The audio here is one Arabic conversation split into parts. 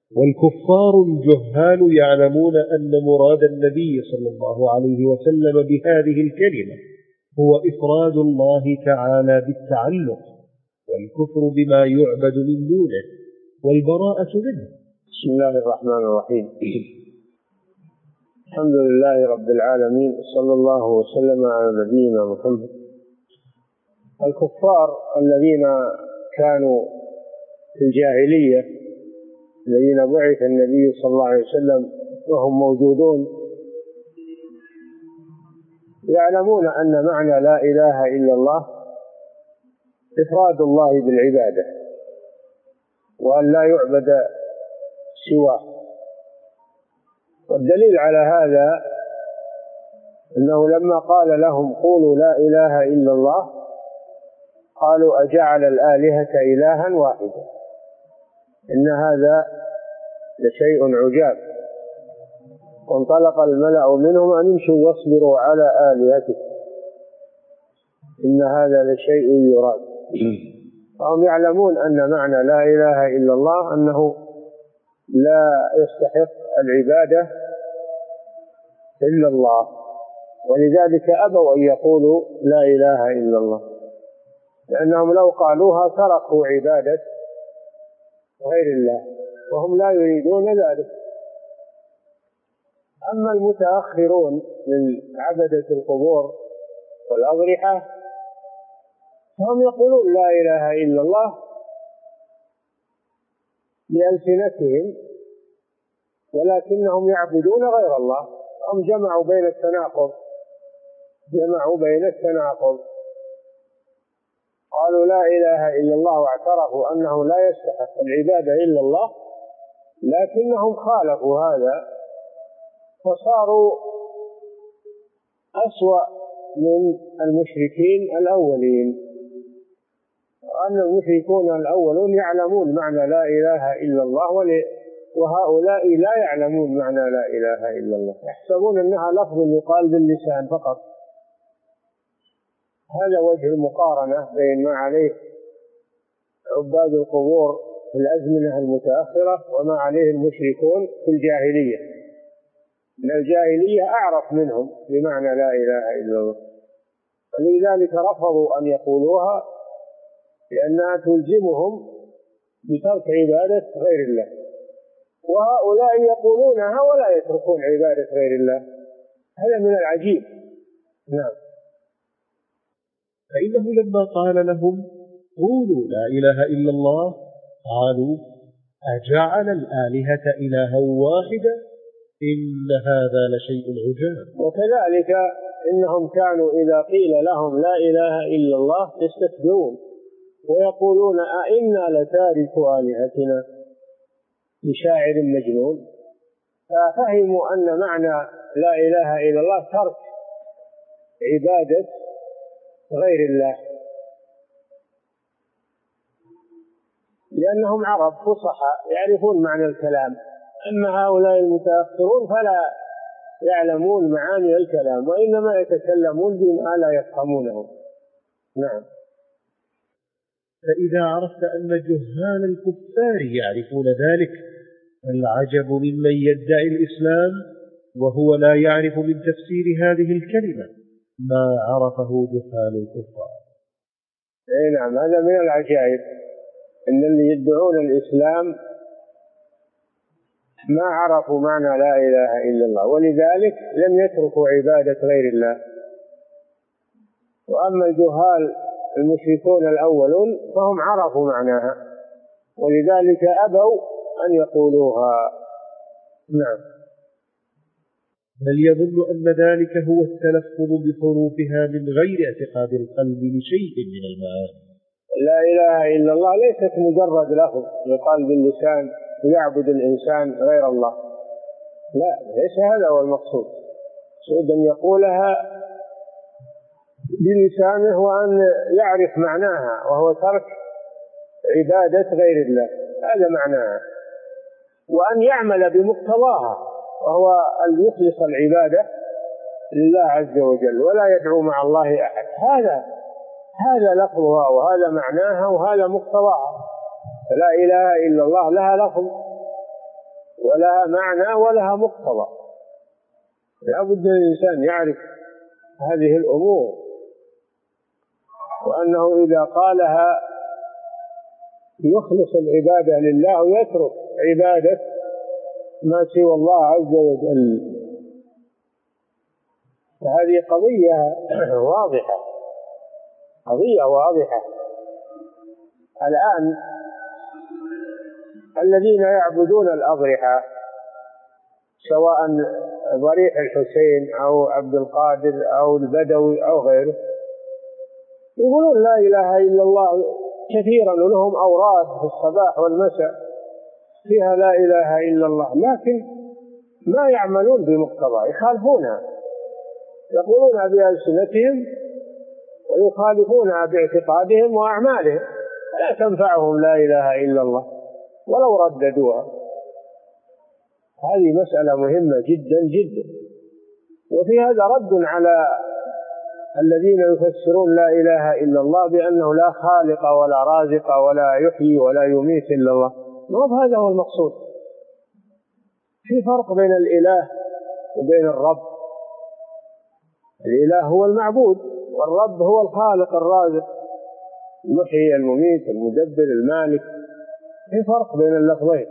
والكفار الجهال يعلمون أن مراد النبي صلى الله عليه وسلم بهذه الكلمة هو إفراد الله تعالى بالتعلق، والكفر بما يعبد من دونه، والبراءة منه. بسم الله الرحمن الرحيم. الحمد لله رب العالمين، صلى الله وسلم على نبينا محمد. الكفار الذين كانوا في الجاهلية الذين بعث النبي صلى الله عليه وسلم وهم موجودون يعلمون أن معنى لا إله إلا الله إفراد الله بالعبادة، وأن لا يعبد سواه. والدليل على هذا أنه لما قال لهم قولوا لا إله إلا الله قالوا أجعل الآلهة إلها واحدا إن هذا لشيء عجاب. وانطلق الملأ منهم أن امشوا واصبروا على آلهتكم إن هذا لشيء يراد. فهم يعلمون أن معنى لا إله إلا الله أنه لا يستحق العبادة إلا الله، ولذلك أبوا أن يقولوا لا إله إلا الله، لأنهم لو قالوها تركوا عبادة غير الله، وهم لا يريدون ذلك. أما المتأخرون من عبدة القبور والأضرحة فهم يقولون لا إله إلا الله بألسنتهم، ولكنهم يعبدون غير الله. هم جمعوا بين التناقض، قالوا لا إله إلا الله واعترفوا أنه لا يستحق العبادة إلا الله، لكنهم خالفوا هذا فصاروا أسوأ من المشركين الأولين. وأن المشركون الأولون يعلمون معنى لا إله إلا الله، وهؤلاء لا يعلمون معنى لا إله إلا الله، يحسبون أنها لفظ يقال باللسان فقط. هذا وجه المقارنة بين ما عليه عباد القبور في الأزمنة المتأخرة وما عليه المشركون في الجاهلية. من الجاهلية أعرف منهم بمعنى لا إله إلا الله، ولذلك رفضوا أن يقولوها لأنها تلزمهم بترك عبادة غير الله، وهؤلاء يقولونها ولا يتركون عبادة غير الله. هذا من العجيب. نعم. فإنه لما قال لهم قولوا لا إله إلا الله قالوا أجعل الآلهة إلها واحدا إن هذا لشيء عجاب. وكذلك إنهم كانوا إذا قيل لهم لا إله إلا الله يستكبرون ويقولون أئنا لتاركو آلهتنا لشاعر مجنون. ففهموا أن معنى لا إله إلا الله ترك عبادة غير الله، لأنهم عرب فصحى يعرفون معنى الكلام. أما هؤلاء المتأخرون فلا يعلمون معاني الكلام، وإنما يتكلمون بما لا يفهمونه. نعم. فإذا عرفت أن جهال الكفار يعرفون ذلك فالعجب ممن يدعي الإسلام وهو لا يعرف من تفسير هذه الكلمة ما عرفه جهال الكفار. نعم، هذا من العجائب إن اللي يدعون الإسلام ما عرفوا معنى لا إله إلا الله، ولذلك لم يتركوا عبادة غير الله. وأما الجهال المشركون الأولون فهم عرفوا معناها، ولذلك أبوا أن يقولوها. نعم. بل يظن أن ذلك هو التلفظ بحروفها من غير اعتقاد القلب لشيء من المعاني. لا إله إلا الله ليست مجرد لفظ يقال باللسان ويعبد الإنسان غير الله، لا، ليس هذا هو المقصود. المقصود أن يقولها بلسانه وأن يعرف معناها، وهو ترك عبادة غير الله، هذا معناها، وأن يعمل بمقتضاها، وهو أن يخلص العبادة لله عز وجل ولا يدعو مع الله أحد. هذا لفظها وهذا معناها وهذا مقتضاها. فلا إله إلا الله لها لفظ ولها معنى ولها مقتضى. لا بد الإنسان يعرف هذه الأمور، وأنه إذا قالها يخلص العبادة لله ويترك عبادة ما سوى الله عز وجل. هذه قضية واضحة، قضية واضحة. الآن الذين يعبدون الأضرحة سواء ضريح الحسين أو عبد القادر أو البدوي أو غيره يقولون لا إله إلا الله كثيرا، ولهم أوراد في الصباح والمساء فيها لا إله إلا الله، لكن ما يعملون بمقتضى، يخالفونها، يقولونها بألسنتهم ويخالفونها باعتقادهم وأعمالهم، لا تنفعهم لا إله إلا الله ولو رددوها. هذه مسألة مهمة جدا جدا. وفي هذا رد على الذين يفسرون لا إله إلا الله بأنه لا خالق ولا رازق ولا يحيي ولا يميت إلا الله. ما هذا هو المقصود. في فرق بين الإله وبين الرب. الإله هو المعبود، والرب هو الخالق الرازق المحيي المميت المدبر المالك. في فرق بين اللفظين،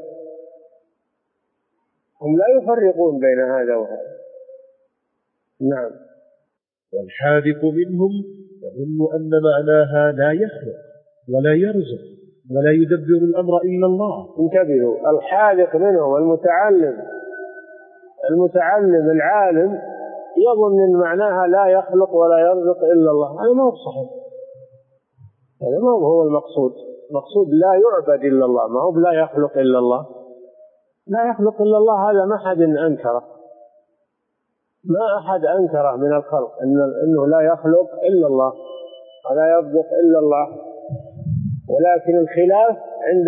هم لا يفرقون بين هذا وهذا. نعم. والحاذق منهم يظن أن معناها لا يخلق ولا يرزق ولا يدبر الأمر إلا الله. انتبهوا، الحاذق منهم المتعلم العالم يظن أن معناها لا يخلق ولا يرزق إلا الله. هذا ما هو صحيح، هذا ما هو المقصود. المقصود لا يعبد إلا الله، ما هو لا يخلق إلا الله. لا يخلق إلا الله هذا ما أحد أنكره، ما أحد أنكره من الخلق أنه لا يخلق إلا الله ولا يرزق إلا الله، ولكن الخلاف عند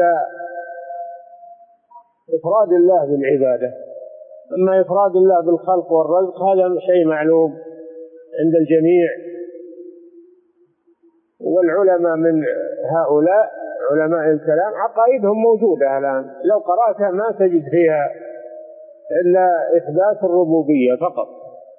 إفراد الله بالعبادة. أما إفراد الله بالخلق والرزق هذا شيء معلوم عند الجميع. والعلماء من هؤلاء علماء الكلام عقائدهم موجودة الآن، لو قرأتها ما تجد فيها إلا إثبات الربوبية فقط.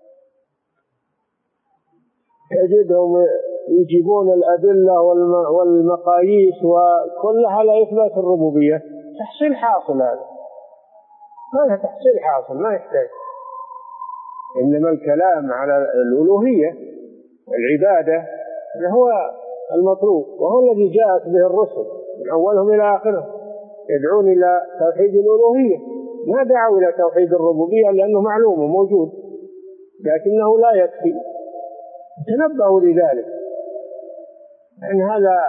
تجدهم يجيبون الأدلة والمقاييس وكلها على إثبات الربوبية. تحصيل حاصل، هذا تحصيل حاصل ما يحتاج. إنما الكلام على الألوهية والعبادة هو المطلوب، وهو الذي جاءت به الرسل من أولهم إلى آخرهم، يدعون إلى توحيد الألوهية، ما دعوا إلى توحيد الربوبية لأنه معلوم وموجود لكنه لا يكفي. تنبهوا لذلك، أن هذا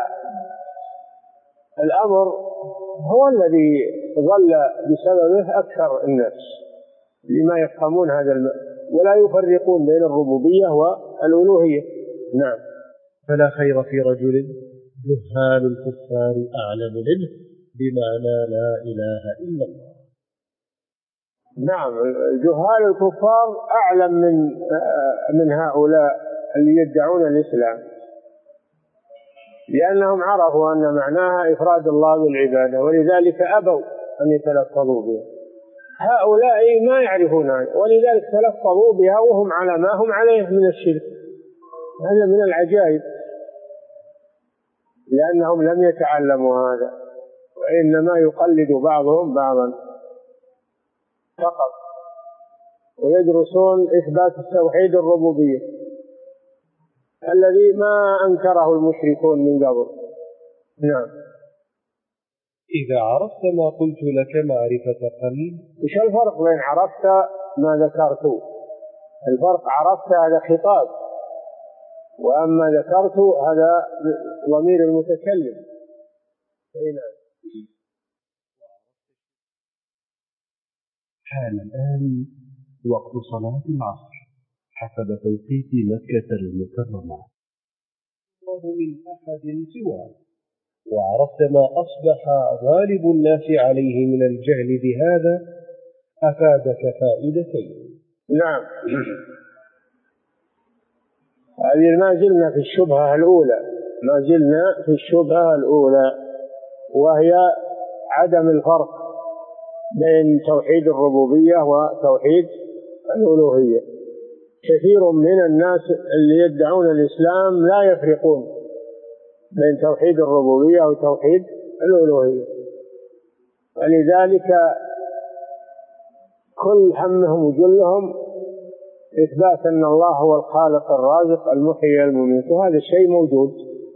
الأمر هو الذي ظل بسببه أكثر الناس لما يفهمون هذا ولا يفرقون بين الربوبية والألوهية. نعم. فلا خير في رجل جهال الكفار أعلم منه بمعنى لا إله إلا الله. نعم، جهال الكفار أعلم من هؤلاء اللي يدعون الإسلام، لأنهم عرفوا أن معناها إفراد الله بالعبادة، ولذلك أبوا أن يتلفظوا بها. هؤلاء ما يعرفون، ولذلك تلفظوا بها وهم على ما هم عليه من الشرك. هذا من العجائب، لأنهم لم يتعلموا هذا، وإنما يقلد بعضهم بعضا فقط، ويدرسون إثبات التوحيد الربوبية الذي ما أنكره المشركون من قبل. نعم. إذا عرفت ما قلت لك معرفة قلب. إيش الفرق بين عرفت ما ذكرت؟ الفرق عرفت هذا خطاب، وأما ذكرت هذا ضمير المتكلم. حان الآن وقت صلاة العصر حسب توقيت مكة المكرمة. الله من أحد سواه، وعرفت ما أصبح غالب الناس عليه من الجهل بهذا أفادك فائدتين. نعم. هذه ما زلنا في الشبهة الأولى، وهي عدم الفرق بين توحيد الربوبية وتوحيد الألوهية. كثير من الناس اللي يدعون الإسلام لا يفرقون بين توحيد الربوبية وتوحيد الألوهية، ولذلك كل همهم وجلهم إثبات أن الله هو الخالق الرازق المحيي المميت، وهذا الشيء موجود.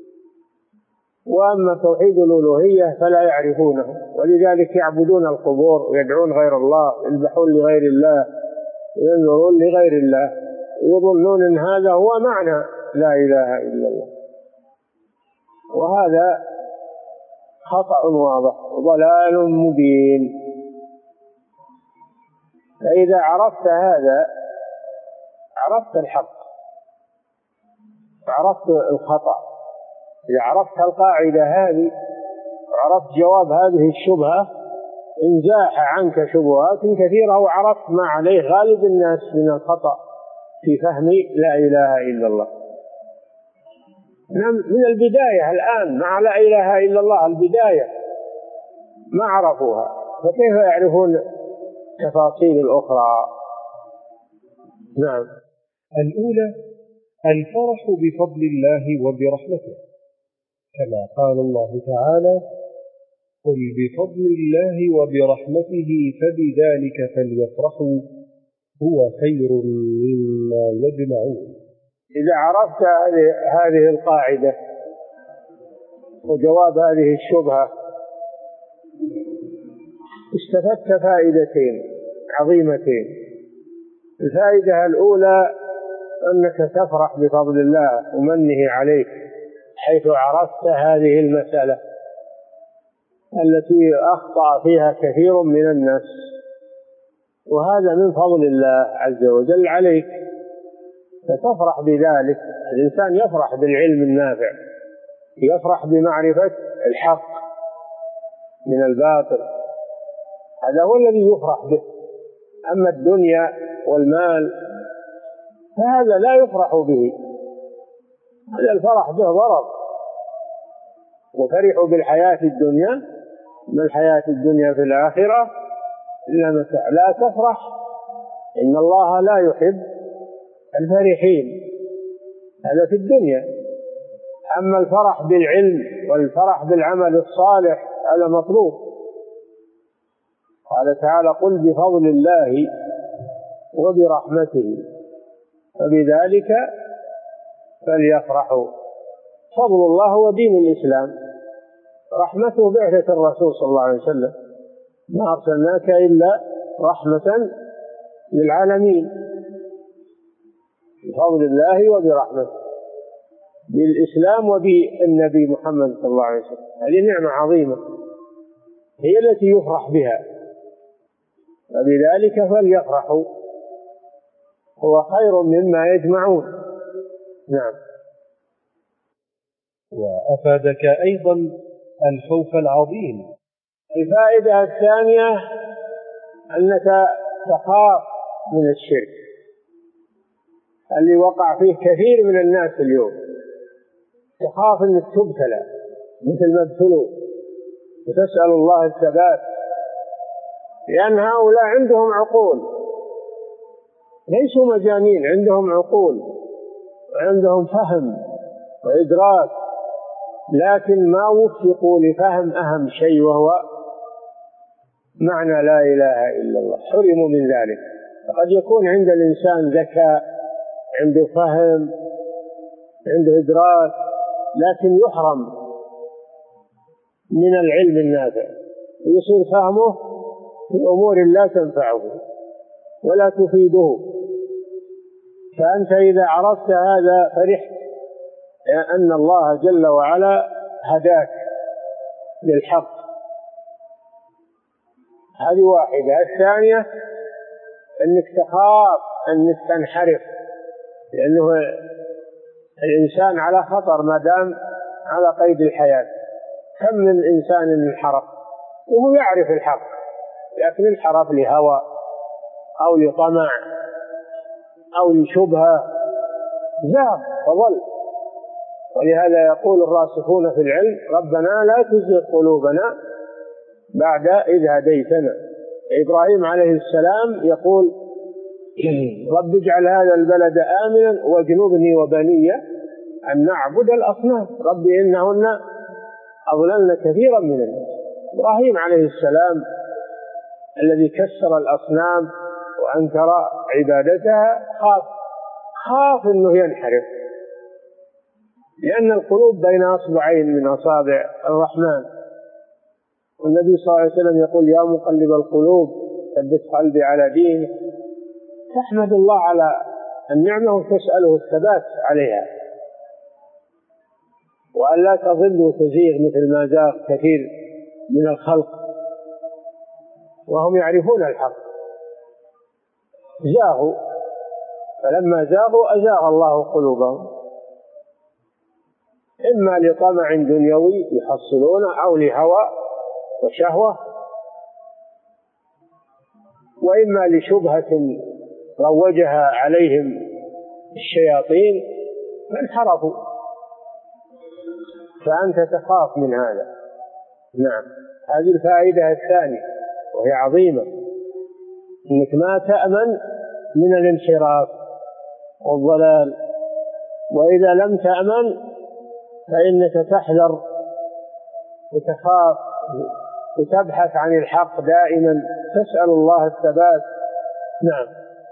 وأما توحيد الألوهية فلا يعرفونه، ولذلك يعبدون القبور ويدعون غير الله، يذبحون لغير الله، ينذرون لغير الله، يظنون أن هذا هو معنى لا إله إلا الله، وهذا خطأ واضح وضلال مبين. فإذا عرفت هذا عرفت الحق، عرفت الخطأ. إذا عرفت القاعدة هذه وعرفت جواب هذه الشبهة انزاح عنك شبهات كثيرة، وعرفت ما عليه غالب الناس من الخطأ في فهم لا إله إلا الله. من البداية الآن مع لا إله إلا الله البداية ما عرفوها، فكيف يعرفون تفاصيل الأخرى؟ نعم. الأولى الفرح بفضل الله وبرحمته، كما قال الله تعالى: قل بفضل الله وبرحمته فبذلك فليفرحوا هو خير مما يجمعون. إذا عرفت هذه القاعدة وجواب هذه الشبهة استفدت فائدتين عظيمتين. الفائدة الأولى أنك تفرح بفضل الله ومنه عليك، حيث عرفت هذه المسألة التي أخطأ فيها كثير من الناس، وهذا من فضل الله عز وجل عليك، فتفرح بذلك. الإنسان يفرح بالعلم النافع، يفرح بمعرفة الحق من الباطل، هذا هو الذي يفرح به. أما الدنيا والمال فهذا لا يفرح به، هذا الفرح به ضرر. وفرحوا بالحياة الدنيا، ما الحياة الدنيا في الآخرة إلا متاع. لا تفرح، إن الله لا يحب الفرحين، هذا في الدنيا. أما الفرح بالعلم والفرح بالعمل الصالح هذا مطلوب. قال تعالى: قل بفضل الله وبرحمته فبذلك فليفرحوا. فضل الله هو دين الإسلام، رحمته بعثة الرسول صلى الله عليه وسلم، ما أرسلناك إلا رحمة للعالمين. بفضل الله وبرحمته، بالإسلام وبالنبي محمد صلى الله عليه وسلم، هذه نعمة عظيمة هي التي يفرح بها، فبذلك فليفرحوا هو خير مما يجمعون. نعم. وأفادك أيضا الخوف العظيم. الفائدة الثانية أنك تخاف من الشرك اللي وقع فيه كثير من الناس اليوم، تخاف أنك تبتلى مثل ما ابتلوا، وتسأل الله الثبات، لأن هؤلاء عندهم عقول، ليسوا مجانين، عندهم عقول وعندهم فهم وإدراك، لكن ما وفقوا لفهم أهم شيء وهو معنى لا إله إلا الله، حرموا من ذلك. فقد يكون عند الإنسان ذكاء، عنده فهم، عنده إدراك، لكن يحرم من العلم النافع، ويصير فهمه في أمور لا تنفعه ولا تفيده. فأنت إذا عرفت هذا فرحت أن الله جل وعلا هداك للحق. هذه واحدة. الثانية أنك تخاف أنك تنحرف، لأنه الإنسان على خطر ما دام على قيد الحياة. كم من إنسان انحرف وهو يعرف الحق، لكن انحرف لهوى أو لطمع أو لشبهة، زاغ فضل. ولهذا يقول الراسخون في العلم: ربنا لا تزغ قلوبنا بعد إذ هديتنا، إبراهيم عليه السلام يقول رب اجعل هذا البلد آمنا واجنبني وبني أن نعبد الأصنام رب إنهن أضللن كثيرا من الناس. إبراهيم عليه السلام الذي كسر الأصنام وأنكر عبادتها خاف أنه ينحرف، لأن القلوب بين أصبعين من أصابع الرحمن. والنبي صلى الله عليه وسلم يقول يا مقلب القلوب ثبت قلبي على دينك. تحمد الله على النعمة وتسأله الثبات عليها، وأن لا تضل وتزيغ مثل ما زاغ كثير من الخلق وهم يعرفون الحق، زاغوا، فلما زاغوا أزاغ الله قلوبهم، إما لطمع دنيوي يحصلونه أو لهوى وشهوة، وإما لشبهة روجها عليهم الشياطين فانحرفوا، فأنت تخاف من هذا. نعم، هذه الفائدة الثانية وهي عظيمة، إنك ما تأمن من الانحراف والضلال، وإذا لم تأمن فإنك تحذر وتخاف وتبحث عن الحق دائما، تسأل الله الثبات. نعم.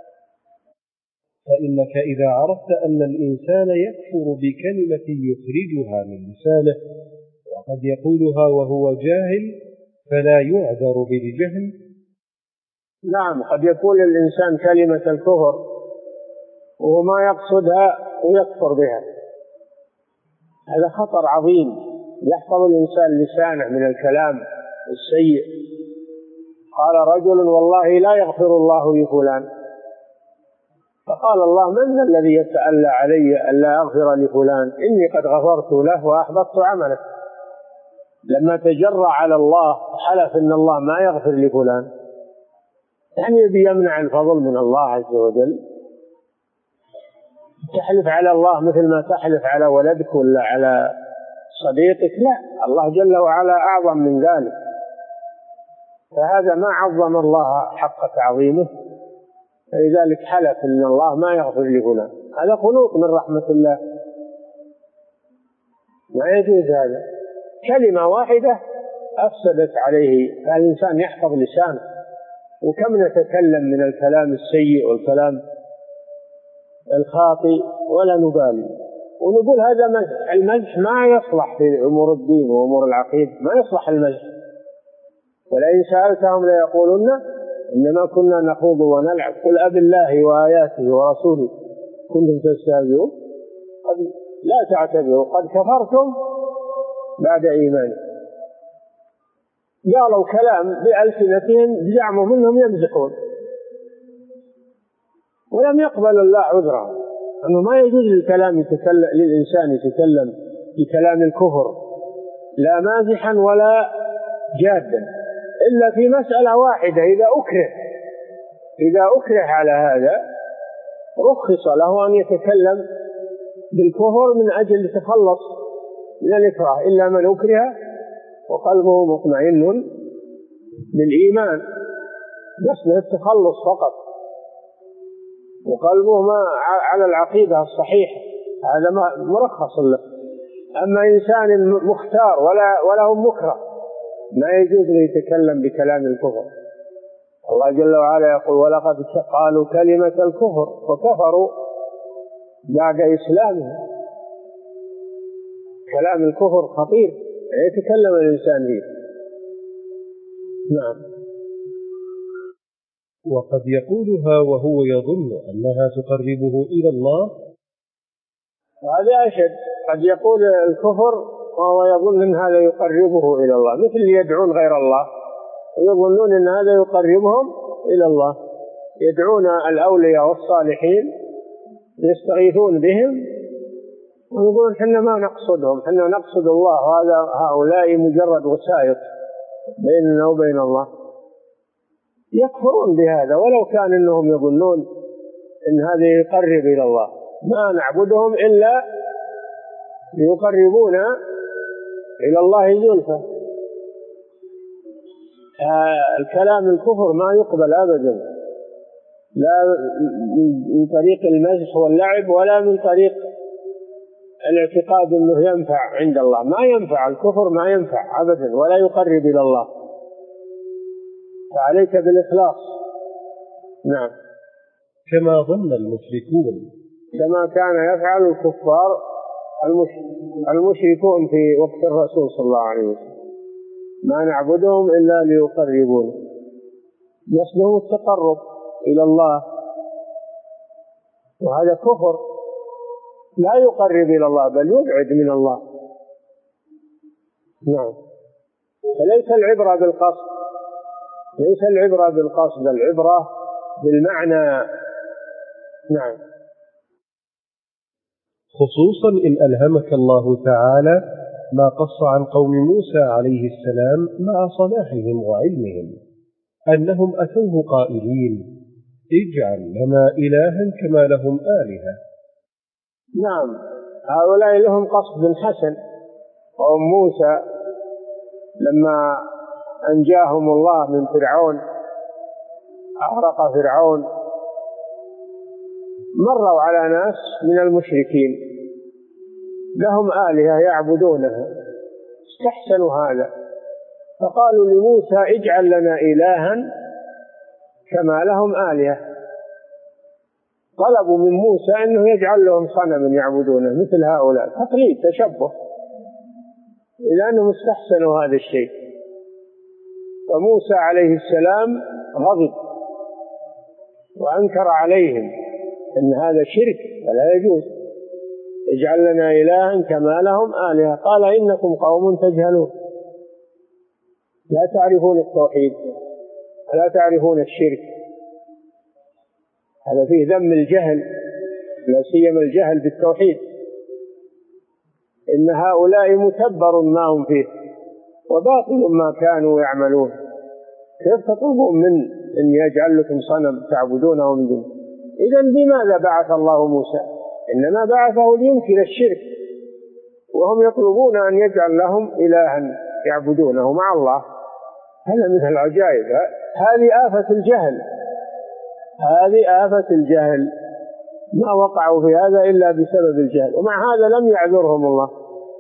فإنك إذا عرفت أن الإنسان يكفر بكلمة يخرجها من لسانه وقد يقولها وهو جاهل فلا يعذر بالجهل. نعم، قد يقول الإنسان كلمة الكفر وهو ما يقصدها ويكفر بها، هذا خطر عظيم. يحفظ الإنسان لسانه من الكلام السيء. قال رجل والله لا يغفر الله لفلان، فقال الله من ذا الذي يتألى علي ألا أغفر لفلان إني قد غفرت له وأحبطت عمله. لما تجرأ على الله حلف إن الله ما يغفر لفلان، يعني بيمنع الفضل من الله عز وجل. تحلف على الله مثل ما تحلف على ولدك ولا على صديقك؟ لا، الله جل وعلا أعظم من ذلك، فهذا ما عظم الله حق تعظيمه، فلذلك حلف إن الله ما يغفر لفلان. هذا خلوق من رحمة الله، ما يجوز هذا. كلمة واحدة أفسدت عليه، فالإنسان يحفظ لسانه. وكم نتكلم من الكلام السيء والكلام الخاطئ ولا نبالي، ونقول هذا مزح. المزح ما يصلح في أمور الدين وأمور العقيدة، ما يصلح المزح. ولئن سألتهم ليقولن إنما كنا نخوض ونلعب قل أب الله وآياته ورسوله كنتم تستهزئون لا تعتذروا قد كفرتم بعد إيمانكم. قالوا كلام بألسنتهم زعموا منهم يمزحون، ولم يقبل الله عذرهم، أنه ما يجوز للإنسان يتكلم بكلام الكفر لا مازحا ولا جادا، إلا في مسألة واحدة. إذا أكره على هذا رخص له أن يتكلم بالكفر من أجل يتخلص من الإكراه، إلا من أكره وقلبه مطمئن بالإيمان، بس التخلص فقط وقلبه ما على العقيدة الصحيحة، هذا مرخص له. أما إنسان مختار وله مكره ما يجوز له يتكلم بكلام الكفر. الله جل وعلا يقول ولقد قالوا كلمة الكفر وكفروا بعد إسلامهم. كلام الكفر خطير يتكلم الإنسان به. نعم. وقد يقولها وهو يظن أنها تقربه إلى الله. هذا أشد، قد يقول الكفر وهو يظن أن هذا يقربه إلى الله، مثل اللي يدعون غير الله ويظنون أن هذا يقربهم إلى الله. يدعون الأولياء والصالحين يستغيثون بهم ويقولون حنا ما نقصدهم، حنا نقصد الله، هؤلاء مجرد وسائط بيننا وبين الله. يكفرون بهذا ولو كان إنهم يظنون أن هذا يقرب إلى الله. ما نعبدهم إلا ليقربونا إلى الله زلفى. الكلام الكفر ما يقبل أبدا، لا من طريق المزح واللعب ولا من طريق الاعتقاد أنه ينفع عند الله. ما ينفع الكفر، ما ينفع أبدا ولا يقرب إلى الله، فعليك بالإخلاص. نعم. كما ظن المشركون، كما كان يفعل الكفار المشركون في وقت الرسول صلى الله عليه وسلم، ما نعبدهم إلا ليقربونا، يصلهم التقرب إلى الله، وهذا كفر لا يقرب إلى الله بل يبعد من الله. نعم. فليس العبرة بالقصد، ليس العبرة بالقصد، العبرة بالمعنى. نعم. خصوصا إن ألهمك الله تعالى ما قص عن قوم موسى عليه السلام مع صلاحهم وعلمهم أنهم أتوه قائلين اجعل لنا إلها كما لهم آلهة. نعم، هؤلاء لهم قصد حسن. قوم موسى لما أنجاهم الله من فرعون، أغرق فرعون، مروا على ناس من المشركين لهم آلهة يعبدونها، استحسنوا هذا، فقالوا لموسى اجعل لنا إلها كما لهم آلهة. طلبوا من موسى أنه يجعل لهم صنما يعبدونه مثل هؤلاء، تقليد، تشبه، لأنهم استحسنوا هذا الشيء. فموسى عليه السلام غضب وأنكر عليهم أن هذا شرك ولا يجوز، اجعل لنا إلها كما لهم آلهة. قال إنكم قوم تجهلون، لا تعرفون التوحيد ولا تعرفون الشرك. هذا فيه ذم الجهل، لا سيما الجهل بالتوحيد. إن هؤلاء متبر ما هم فيه وباطل ما كانوا يعملون. كيف تطلبون من أن يجعل لكم صنم تعبدونه من دونه؟ إذن بماذا بعث الله موسى؟ إنما بعثه لينكر الشرك، وهم يطلبون أن يجعل لهم إلها يعبدونه مع الله. هذا من العجائب. هذه آفة الجهل، هذه آفة الجهل، ما وقعوا في هذا إلا بسبب الجهل. ومع هذا لم يعذرهم الله،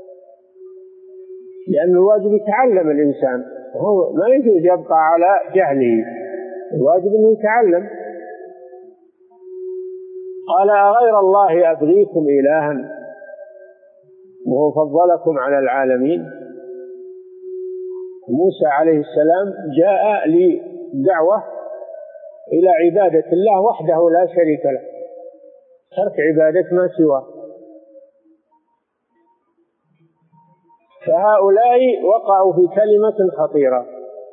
لأن الواجب يتعلم الإنسان، هو ما يجوز يبقى على جهله، الواجب أنه يتعلم. قال أغير الله أبغيكم إلها وهو فضلكم على العالمين. موسى عليه السلام جاء لدعوة إلى عبادة الله وحده لا شريك له، ترك عبادة ما سواه. فهؤلاء وقعوا في كلمة خطيرة،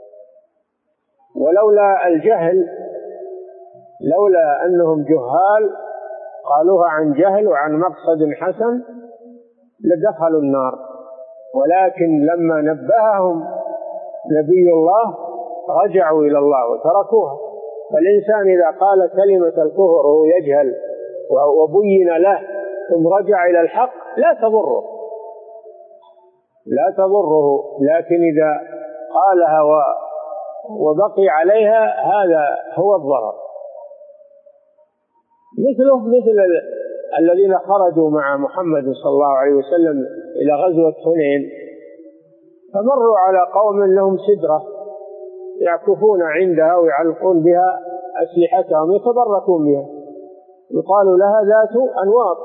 ولولا الجهل، لولا أنهم جهال قالوها عن جهل وعن مقصد حسن لدخلوا النار، ولكن لما نبههم نبي الله رجعوا إلى الله وتركوها. فالإنسان إذا قال كلمة الكفر وهو يجهل وبين له ثم رجع إلى الحق لا تضره، لا تضره، لكن إذا قالها وبقي عليها هذا هو الضرر. مثل الذين خرجوا مع محمد صلى الله عليه وسلم إلى غزوة حنين، فمروا على قوم لهم سدرة يعكفون عندها ويعلقون بها أسلحتهم يتبركون بها، يقال لها ذات أنواط.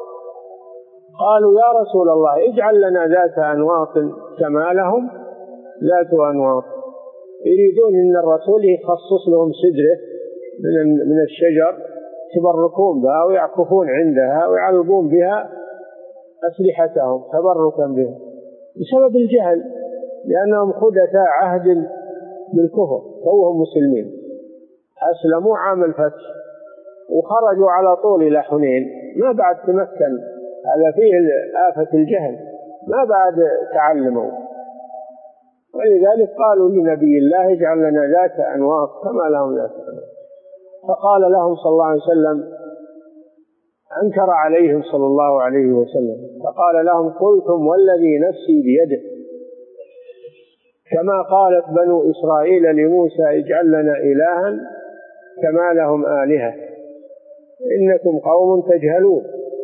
قالوا يا رسول الله اجعل لنا ذات أنواط كما لهم ذات أنواط. يريدون أن الرسول يخصص لهم سدرة من الشجر يتبركون بها ويعكفون عندها ويعلقون بها أسلحتهم تبركا بها، بسبب الجهل، لأنهم خدثاء عهد بالكفر، توهم مسلمين، أسلموا عام الفتح وخرجوا على طول إلى حنين، ما بعد تمكن. هذا فيه آفة الجهل، ما بعد تعلموا. ولذلك قالوا لنبي الله اجعل لنا ذات أنواط كما لهم ذات أنواط. فقال لهم صلى الله عليه وسلم، أنكر عليهم صلى الله عليه وسلم، فقال لهم قلتم والذي نفسي بيده كما قالت بنو إسرائيل لموسى اجعل لنا إلها كما لهم آلهة إنكم قوم تجهلون.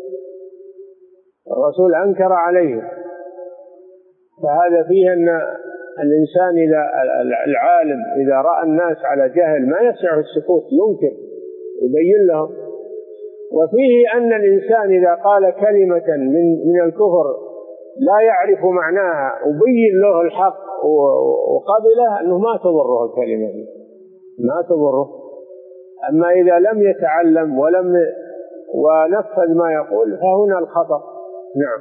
الرسول أنكر عليهم. فهذا فيه أن الإنسان العالم إذا رأى الناس على جهل ما يسعه السكوت، ينكر يبين لهم. وفيه أن الإنسان إذا قال كلمة من الكفر لا يعرف معناها وبين له الحق وقبله أنه ما تضره الكلمة دي، ما تضره. أما إذا لم يتعلم ونفذ ما يقول فهنا الخطأ. نعم.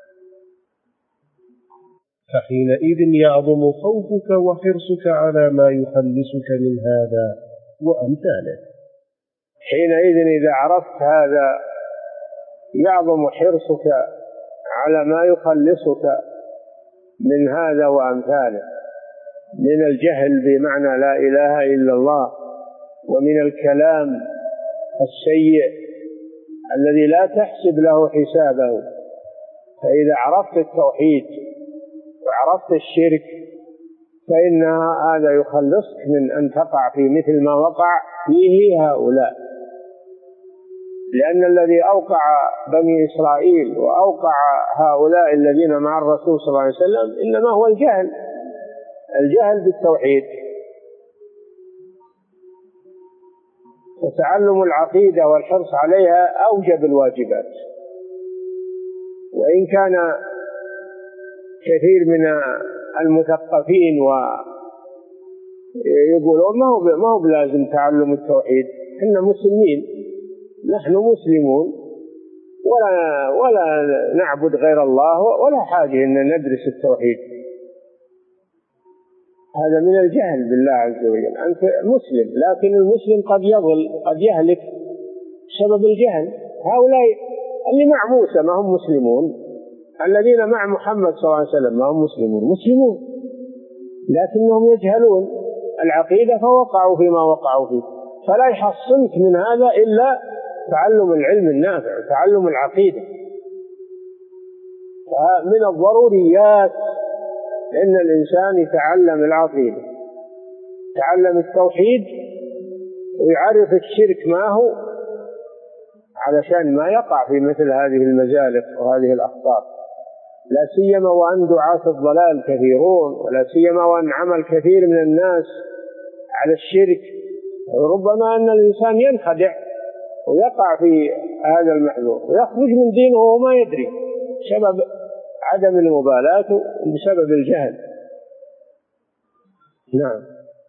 فحينئذ يعظم خوفك وحرصك على ما يخلصك من هذا وأمثاله. حينئذ إذا عرفت هذا يعظم حرصك على ما يخلصك من هذا وأمثاله، من الجهل بمعنى لا إله إلا الله، ومن الكلام السيء الذي لا تحسب له حسابه. فإذا عرفت التوحيد وعرفت الشرك فإن هذا يخلصك من أن تقع في مثل ما وقع فيه هؤلاء. لأن الذي أوقع بني إسرائيل وأوقع هؤلاء الذين مع الرسول صلى الله عليه وسلم إنما هو الجهل بالتوحيد. وتعلم العقيدة والحرص عليها أوجب الواجبات. وإن كان كثير من المثقفين ويقولون ما هو بلازم تعلم التوحيد، إحنا مسلمين، نحن مسلمون ولا نعبد غير الله ولا حاجة أن ندرس التوحيد. هذا من الجهل بالله عز وجل. أنت مسلم، لكن المسلم قد يضل قد يهلك بسبب الجهل. هؤلاء اللي مع موسى ما هم مسلمون، الذين مع محمد صلى الله عليه وسلم ما هم مسلمون لكنهم يجهلون العقيدة فوقعوا فيما وقعوا فيه. فلا يحصنك من هذا إلا تعلم العلم النافع وتعلم العقيدة. فمن الضروريات أن الإنسان يتعلم العقيدة، يتعلم التوحيد ويعرف الشرك ما هو، علشان ما يقع في مثل هذه المزالق وهذه الأخطار. لا سيما وأن دعاة الضلال كثيرون، ولا سيما وأن عمل كثير من الناس على الشرك. ربما أن الإنسان ينخدع ويقع في هذا المحذور ويخرج من دينه وما يدري بسبب عدم المبالاة وبسبب الجهل. نعم.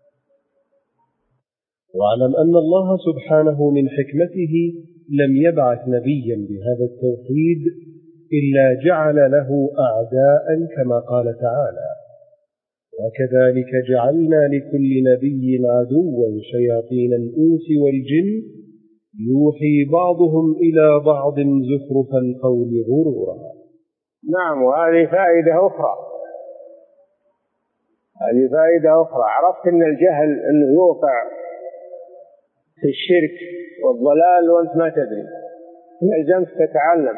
واعلم أن الله سبحانه من حكمته لم يبعث نبيا بهذا التوحيد إلا جعل له أعداء كما قال تعالى: وكذلك جعلنا لكل نبي عدوا شياطين الإنس والجن يوحي بعضهم إلى بعض زخرف القول غرورا. نعم. وهذه فائدة أخرى. عرفت أن الجهل أنه يوقع في الشرك والضلال وأنت ما تدري، يلزمك تتعلم.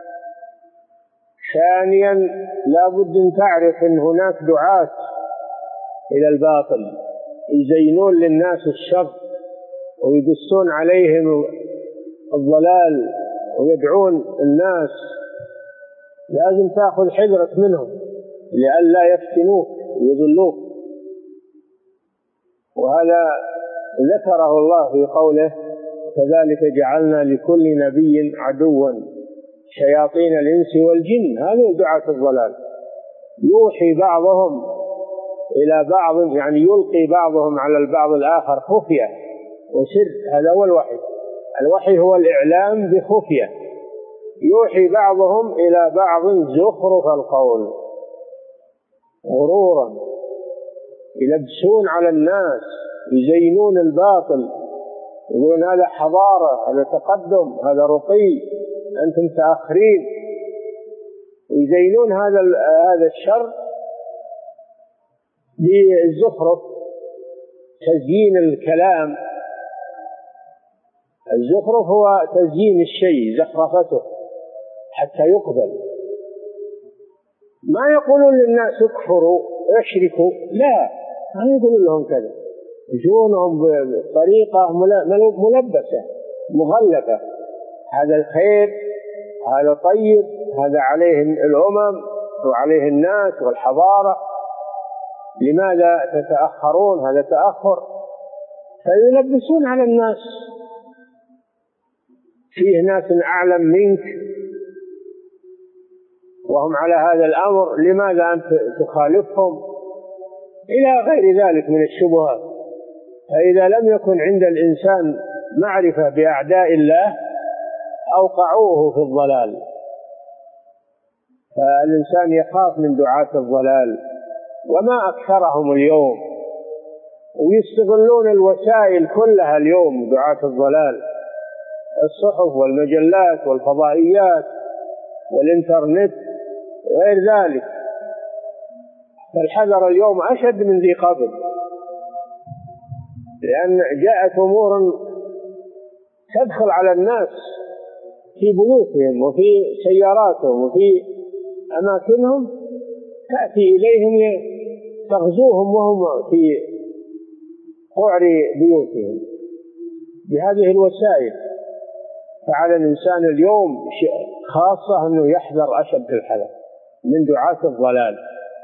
ثانيا لا بد أن تعرف أن هناك دعاة إلى الباطل يزينون للناس الشر ويدسون عليهم الضلال ويدعون الناس. لازم تأخذ حذرك منهم لئلا يفتنوك ويضلوك. وهذا ذكره الله في قوله: كذلك جعلنا لكل نبي عدوا شياطين الإنس والجن. هذه دعاة الضلال يوحي بعضهم إلى بعض، يعني يلقي بعضهم على البعض الآخر خفية وسر. هذا هو الوحي. الوحي هو الإعلام بخفية. يوحي بعضهم إلى بعض زخرف القول غرورا، يلبسون على الناس، يزينون الباطل، يقولون هذا حضارة، هذا تقدم، هذا رقي، أنتم متأخرين، ويزينون هذا الشر بالزخرف، تزيين الكلام. الزخرف هو تزيين الشيء، زخرفته حتى يقبل. ما يقولون للناس اكفروا يشركوا، لا، ما يقولون لهم كذا، يجونهم بطريقة ملبسة مغلفة، هذا الخير، هذا طيب، هذا عليه الأمم وعليه الناس والحضارة، لماذا تتأخرون؟ هذا تأخر. فيلبسون على الناس، فيه ناس أعلم منك وهم على هذا الأمر، لماذا أنت تخالفهم؟ إلى غير ذلك من الشبهات. فإذا لم يكن عند الإنسان معرفة بأعداء الله أوقعوه في الضلال. فالإنسان يخاف من دعاة الضلال، وما أكثرهم اليوم، ويستغلون الوسائل كلها اليوم دعاة الضلال، الصحف والمجلات والفضائيات والإنترنت غير ذلك. فالحذر اليوم أشد من ذي قبل، لأن جاءت أمور تدخل على الناس في بيوتهم وفي سياراتهم وفي أماكنهم، تأتي إليهم تغزوهم وهم في قعر بيوتهم بهذه الوسائل. فعلى الإنسان اليوم خاصة أنه يحذر أشد الحذر من دعاة الضلال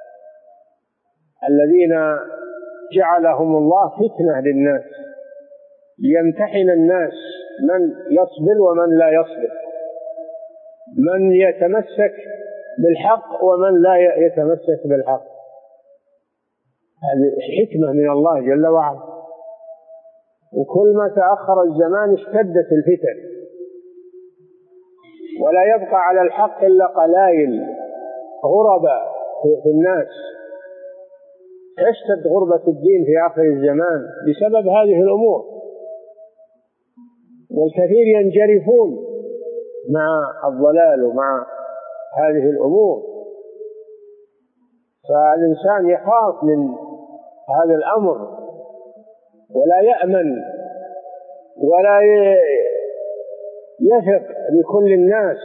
الذين جعلهم الله فتنة للناس، ليمتحن الناس من يصبر ومن لا يصبر، من يتمسك بالحق ومن لا يتمسك بالحق. هذه حكمة من الله جل وعلا. وكل ما تأخر الزمان اشتدت الفتن، ولا يبقى على الحق إلا قلائل غرباء في الناس. تشتد غربة الدين في آخر الزمان بسبب هذه الأمور، والكثير ينجرفون مع الضلال ومع هذه الأمور. فالإنسان يخاف من هذا الأمر، ولا يأمن ولا يثق بكل الناس.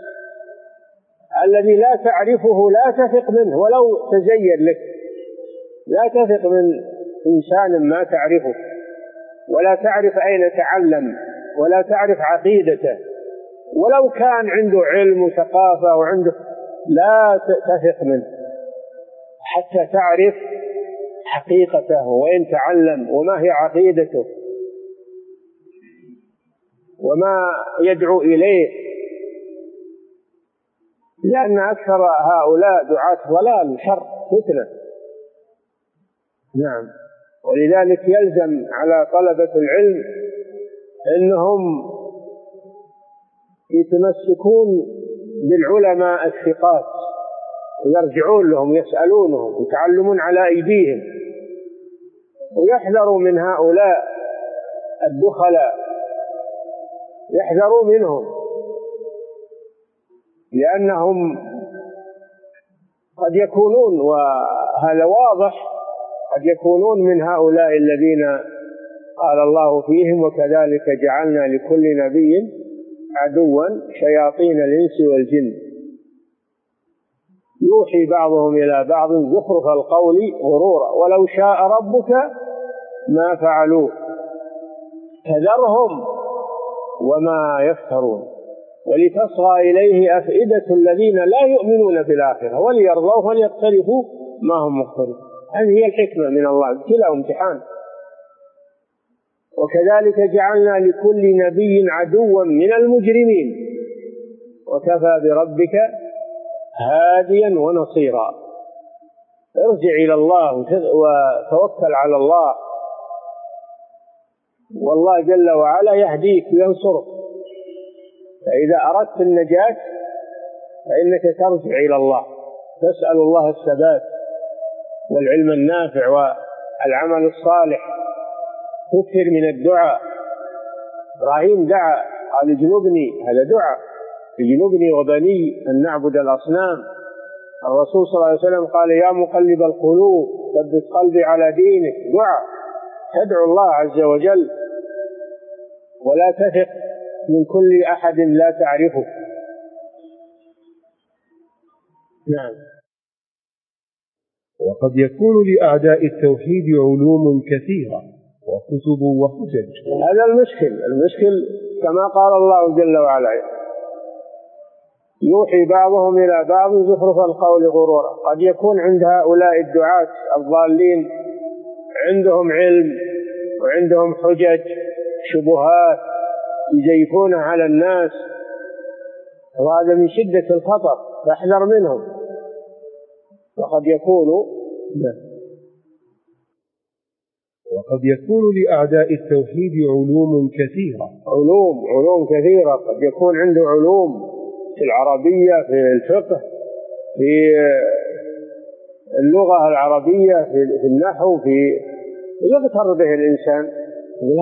الذي لا تعرفه لا تثق منه ولو تزين لك، لا تثق من إنسان ما تعرفه، ولا تعرف أين تعلم، ولا تعرف عقيدته، ولو كان عنده علم وثقافة وعنده، لا تثق منه حتى تعرف حقيقته وإن تعلم وما هي عقيدته وما يدعو إليه. لأن أكثر هؤلاء دعاة ضلال شر فتنة. نعم. ولذلك يلزم على طلبة العلم أنهم يتمسكون بالعلماء الثقات، ويرجعون لهم يسألونهم ويتعلمون على أيديهم، ويحذروا من هؤلاء الدخلاء، يحذروا منهم، لأنهم قد يكونون، وهذا واضح، قد يكونون من هؤلاء الذين قال الله فيهم: وكذلك جعلنا لكل نبي عدوا شياطين الإنس والجن يوحي بعضهم إلى بعض زخرف القول غرورا ولو شاء ربك ما فعلوه فذرهم وما يفترون ولتصغى إليه أفئدة الذين لا يؤمنون بالآخرة وليرضوه وليقترفوا ما هم مقترفون. هذه هي الحكمة من الله، ابتلاء وامتحان. وكذلك جعلنا لكل نبي عدوا من المجرمين وكفى بربك هاديا ونصيرا. ارجع إلى الله وتوكل على الله، والله جل وعلا يهديك وينصرك. فإذا أردت النجاة فإنك ترجع إلى الله، تسأل الله الثبات والعلم النافع والعمل الصالح، تكثر من الدعاء. إبراهيم دعا قال: اجنبني، هذا دعاء، اجنبني وبني أن نعبد الأصنام. الرسول صلى الله عليه وسلم قال: يا مقلب القلوب ثبت قلبي على دينك. دعاء، تدعو الله عز وجل، ولا تثق من كل أحد لا تعرفه. نعم. وقد يكون لأعداء التوحيد علوم كثيرة وكتب وحجج. هذا المشكل كما قال الله جل وعلا: يوحي بعضهم إلى بعض زخرف القول غرورا. قد يكون عند هؤلاء الدعاة الضالين عندهم علم وعندهم حجج شبهات يزيفونها على الناس، وهذا من شدة الخطر، فاحذر منهم. وقد يكون لأعداء التوحيد علوم كثيرة. قد يكون عنده علوم في العربية، في الفقه، في اللغة العربية، في النحو، يغتر به الإنسان يقول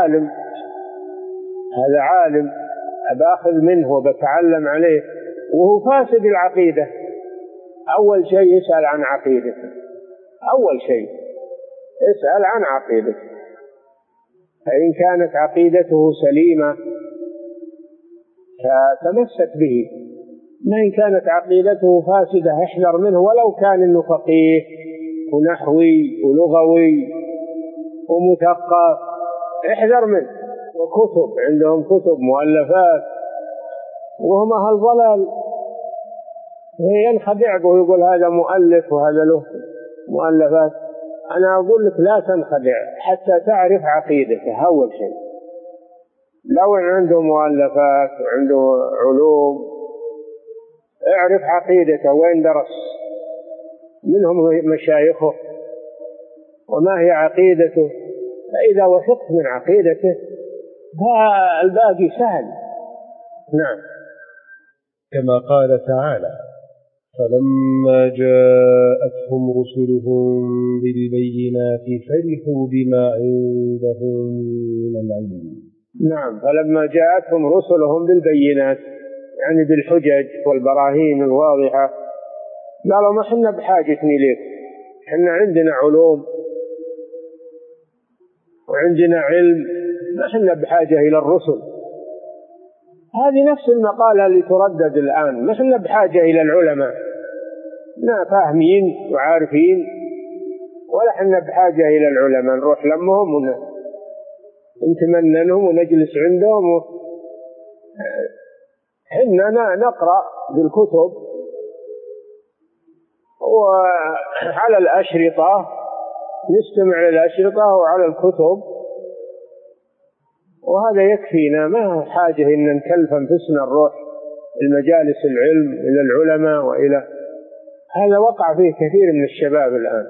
هذا عالم أباخذ منه وبتعلم عليه، وهو فاسد العقيدة. أول شيء يسأل عن عقيدته، اسأل عن عقيدته، فإن كانت عقيدته سليمة فتمسك به، ما إن كانت عقيدته فاسدة احذر منه، ولو كان إنه فقيه ونحوي ولغوي ومثقف احذر منه. وكتب، عندهم كتب مؤلفات وهم أهل ضلال، ينخدع به ويقول هذا مؤلف وهذا له مؤلفات. أنا أقول لك لا تنخدع حتى تعرف عقيدته أول شيء. لو عنده مؤلفات وعنده علوم اعرف عقيدته، وين درس، منهم مشايخه، وما هي عقيدته. فإذا وثقت من عقيدته فالباقي سهل. نعم. كما قال تعالى: فلما جاءتهم رسلهم بالبينات فرحوا بما عندهم من العلم. نعم، فلما جاءتهم رسلهم بالبينات يعني بالحجج والبراهين الواضحة قالوا ما حنا بحاجة إليك، حنا عندنا علوم وعندنا علم، ما حنا بحاجة إلى الرسل. هذه نفس المقالة اللي تردد الآن، ما حنا بحاجة إلى العلماء، نا فاهمين وعارفين، ولا حنا بحاجة إلى العلماء، نروح لمهم ونتمننهم ونجلس عندهم حنا نقرأ بالكتب وعلى الأشرطة، نستمع للأشرطة وعلى الكتب، وهذا يكفينا، ما حاجة إن نكلف أنفسنا نروح المجالس العلم إلى العلماء وإلى هذا. وقع فيه كثير من الشباب الآن،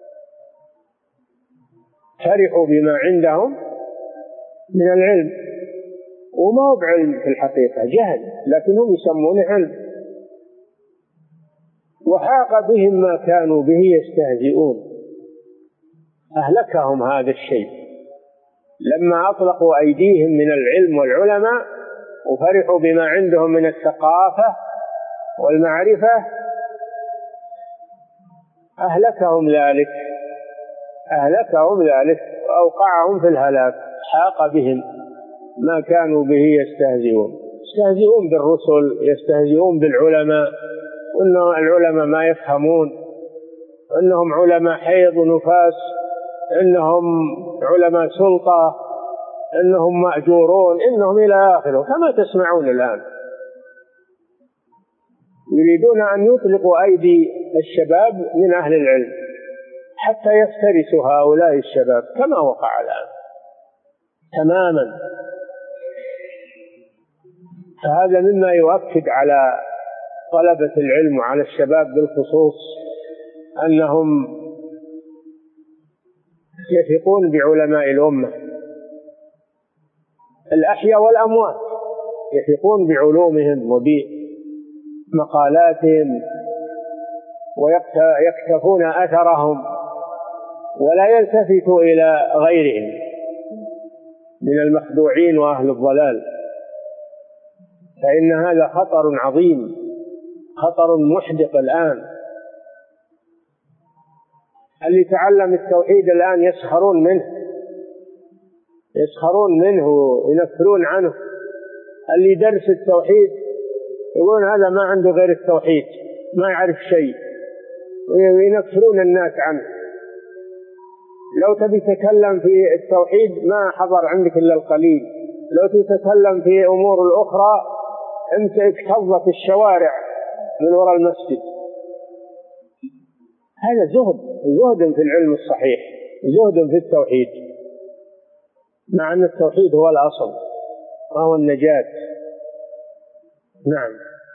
فرحوا بما عندهم من العلم، وما هو بعلم في الحقيقة، جهل، لكنهم يسمونه علم. وحاق بهم ما كانوا به يستهزئون، أهلكهم هذا الشيء لما أطلقوا أيديهم من العلم والعلماء وفرحوا بما عندهم من الثقافة والمعرفة، أهلكهم ذلك وأوقعهم في الهلاك. حاق بهم ما كانوا به يستهزئون بالرسل، يستهزئون بالعلماء، وأن العلماء ما يفهمون، أنهم علماء حيض ونفاس، إنهم علماء سلطة، إنهم مأجورون، إنهم إلى آخره، كما تسمعون الآن. يريدون أن يطلقوا أيدي الشباب من أهل العلم حتى يفترسوا هؤلاء الشباب كما وقع الآن تماما. فهذا مما يؤكد على طلبة العلم وعلى الشباب بالخصوص أنهم يثقون بعلماء الأمة الأحياء والأموات، يثقون بعلومهم وبمقالاتهم ويكتفون أثرهم ولا يلتفتوا إلى غيرهم من المخدوعين وأهل الضلال، فإن هذا خطر عظيم، خطر محدق. الآن اللي تعلم التوحيد الآن يسخرون منه وينفرون عنه. اللي درس التوحيد يقولون هذا ما عنده غير التوحيد، ما يعرف شيء، وينفرون الناس عنه. لو تبي تتكلم في التوحيد ما حضر عندك إلا القليل، لو تتكلم في أمور الأخرى أنت اكتظت الشوارع من وراء المسجد. هذا زهد في العلم الصحيح، زهد في التوحيد، مع أن التوحيد هو الأصل وهو النجاة. نعم.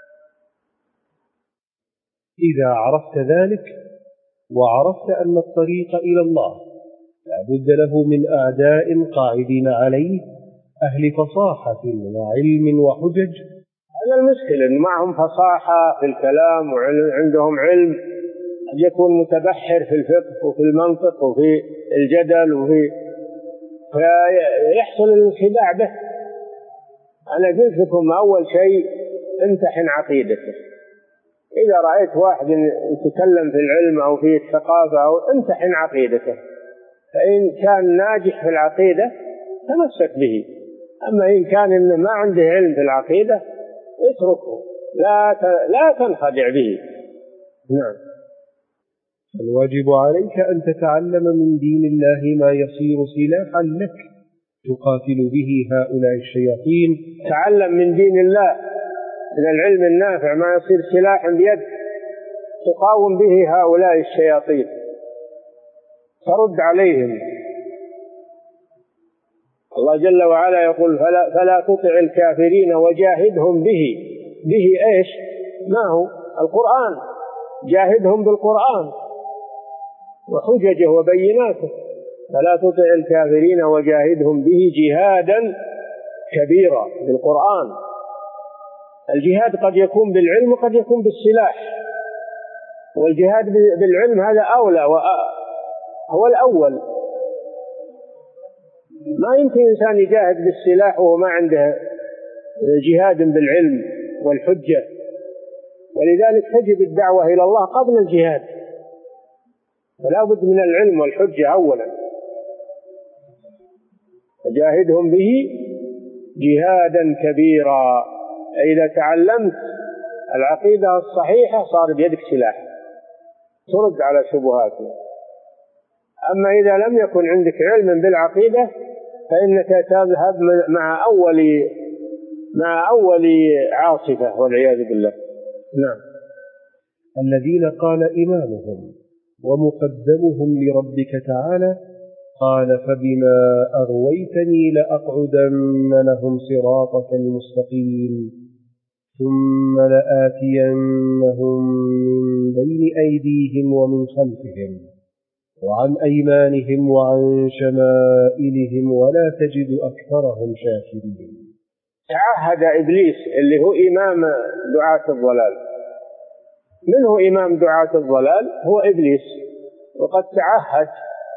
إذا عرفت ذلك وعرفت أن الطريق إلى الله لا بد له من أعداء قاعدين عليه أهل فصاحة وعلم وحجج. هذا المشكلة، إن معهم فصاحة في الكلام وعندهم علم، قد يكون متبحر في الفقه وفي المنطق وفي الجدل فيحصل الانخداع به. أنا قلت لكم أول شيء امتحن عقيدته. إذا رأيت واحد يتكلم في العلم أو في الثقافة أو امتحن عقيدته، فإن كان ناجح في العقيدة تمسك به، أما إن كان إنه ما عنده علم في العقيدة اتركه، لا تنخدع به. نعم. الواجب عليك أن تتعلم من دين الله ما يصير سلاحا لك تقاتل به هؤلاء الشياطين. تعلم من دين الله، من العلم النافع ما يصير سلاحا بيدك تقاوم به هؤلاء الشياطين، ترد عليهم. الله جل وعلا يقول فلا تطع الكافرين وجاهدهم به ايش؟ ما هو القرآن، جاهدهم بالقرآن وحججه وبيناته. فلا تطع الكافرين وجاهدهم به جهادا كبيرا بالقرآن. الجهاد قد يكون بالعلم وقد يكون بالسلاح، والجهاد بالعلم هذا أولى هو الأول. ما يمكن إنسان يجاهد بالسلاح وهو ما عنده جهاد بالعلم والحجة، ولذلك تجب الدعوة إلى الله قبل الجهاد، فلا بد من العلم والحجة أولا. فجاهدهم به جهادا كبيرا. إذا تعلمت العقيدة الصحيحة صار بيدك سلاح ترد على شبهاتهم. أما إذا لم يكن عندك علم بالعقيدة فإنك تذهب مع أول عاصفة والعياذ بالله. نعم. الذين قال إمامهم ومقدمهم لربك تعالى قال فبما أغويتني لأقعدن لهم صراطك المستقيم ثم لآتينهم من بين أيديهم ومن خلفهم وعن أيمانهم وعن شمائلهم ولا تجد أكثرهم شاكرين. تعهد إبليس اللي هو إمام دعاة الضلال. من هو إمام دعاة الضلال؟ هو إبليس، وقد تعهد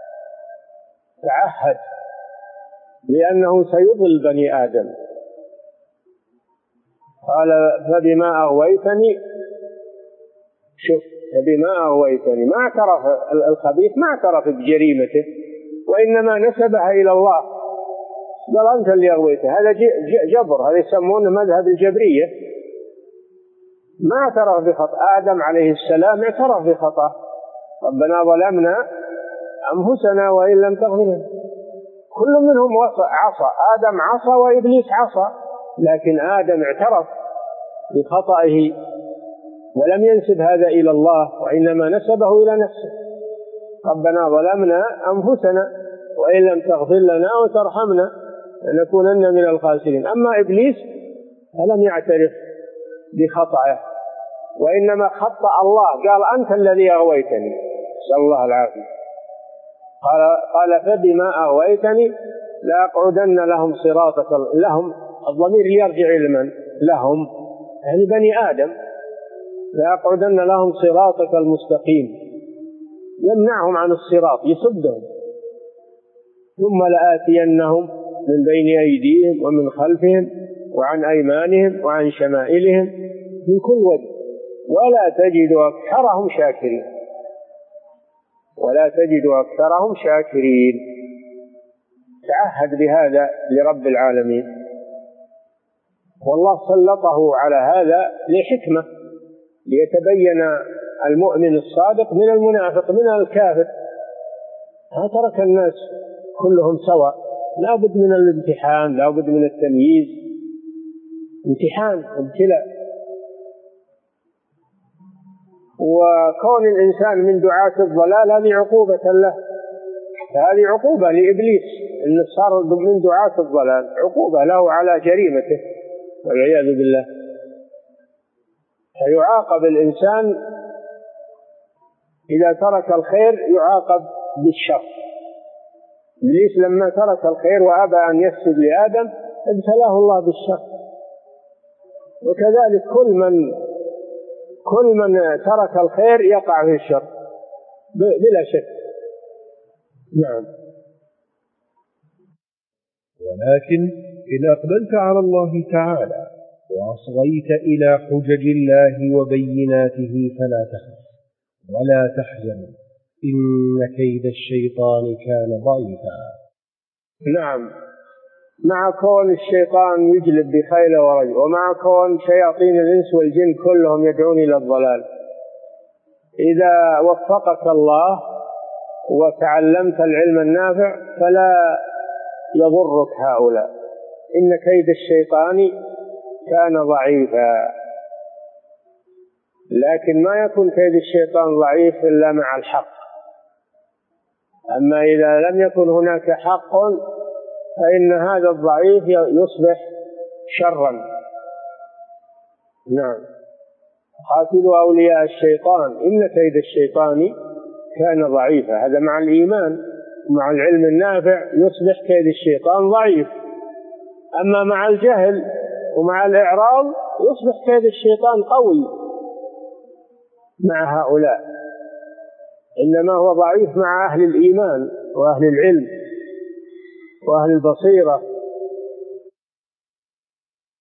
لأنه سيضل بني آدم. قال فبما أغويتني، شوف بما أغويتني، ما اعترف الخبيث، ما اعترف بجريمته وإنما نسبها إلى الله، قال أنت اللي أغويته. هذا جبر، هذا يسمونه مذهب الجبرية. ما اعترف بخطأ. آدم عليه السلام اعترف بخطأ، ربنا ظلمنا أنفسنا وإن لم تغفر لنا. كل منهم عصى، آدم عصى وإبليس عصى، لكن آدم اعترف بخطئه ولم ينسب هذا إلى الله وإنما نسبه إلى نفسه. ربنا ظلمنا أنفسنا وإن لم تغفر لنا وترحمنا لنكونن من الخاسرين. أما إبليس فلم يعترف بخطئه وإنما خطأ الله، قال أنت الذي أغويتني، نسأل الله العافية. قال فبما أغويتني لأقعدن لهم صراطك. لهم الضمير يرجع إلى من؟ لهم يعني بني آدم. لأقعدن لهم صراطك المستقيم، يمنعهم عن الصراط، يصدهم. ثم لآتينهم من بين أيديهم ومن خلفهم وعن أيمانهم وعن شمائلهم من كل وجه ولا تجد أكثرهم شاكرين. ولا تجد أكثرهم شاكرين. تعهد بهذا لرب العالمين، والله سلطه على هذا لحكمة، ليتبين المؤمن الصادق من المنافق من الكافر. ما ترك الناس كلهم سواء، لا بد من الامتحان، لا بد من التمييز، امتحان ابتلاء. وكون الإنسان من دعاة الضلال هذه عقوبة له، هذه عقوبة لإبليس إنه صار من دعاة الضلال، عقوبة له على جريمته والعياذ بالله. فيعاقب الإنسان إذا ترك الخير، يعاقب بالشر. إبليس لما ترك الخير وأبى أن يسجد لآدم ابتلاه الله بالشر. وكذلك كل من ترك الخير يقع في الشر بلا شك. نعم. ولكن إن أقبلت على الله تعالى وأصغيت إلى حجج الله وبيناته فلا تخف ولا تحزن، إن كيد الشيطان كان ضعيفا. نعم، مع كون الشيطان يجلب بخيل ورجل، ومع كون شياطين الإنس والجن كلهم يدعون إلى الضلال، إذا وفقك الله وتعلمت العلم النافع فلا يضرك هؤلاء. إن كيد الشيطان كان ضعيفا. لكن ما يكون كيد الشيطان ضعيف إلا مع الحق. أما إذا لم يكن هناك حق فإن هذا الضعيف يصبح شرا. نعم. قاتلوا أولياء الشيطان إن كيد الشيطان كان ضعيفا. هذا مع الإيمان ومع العلم النافع يصبح كيد الشيطان ضعيف. أما مع الجهل ومع الإعراض يصبح كيد الشيطان قوي مع هؤلاء. إنما هو ضعيف مع أهل الإيمان وأهل العلم وأهل البصيرة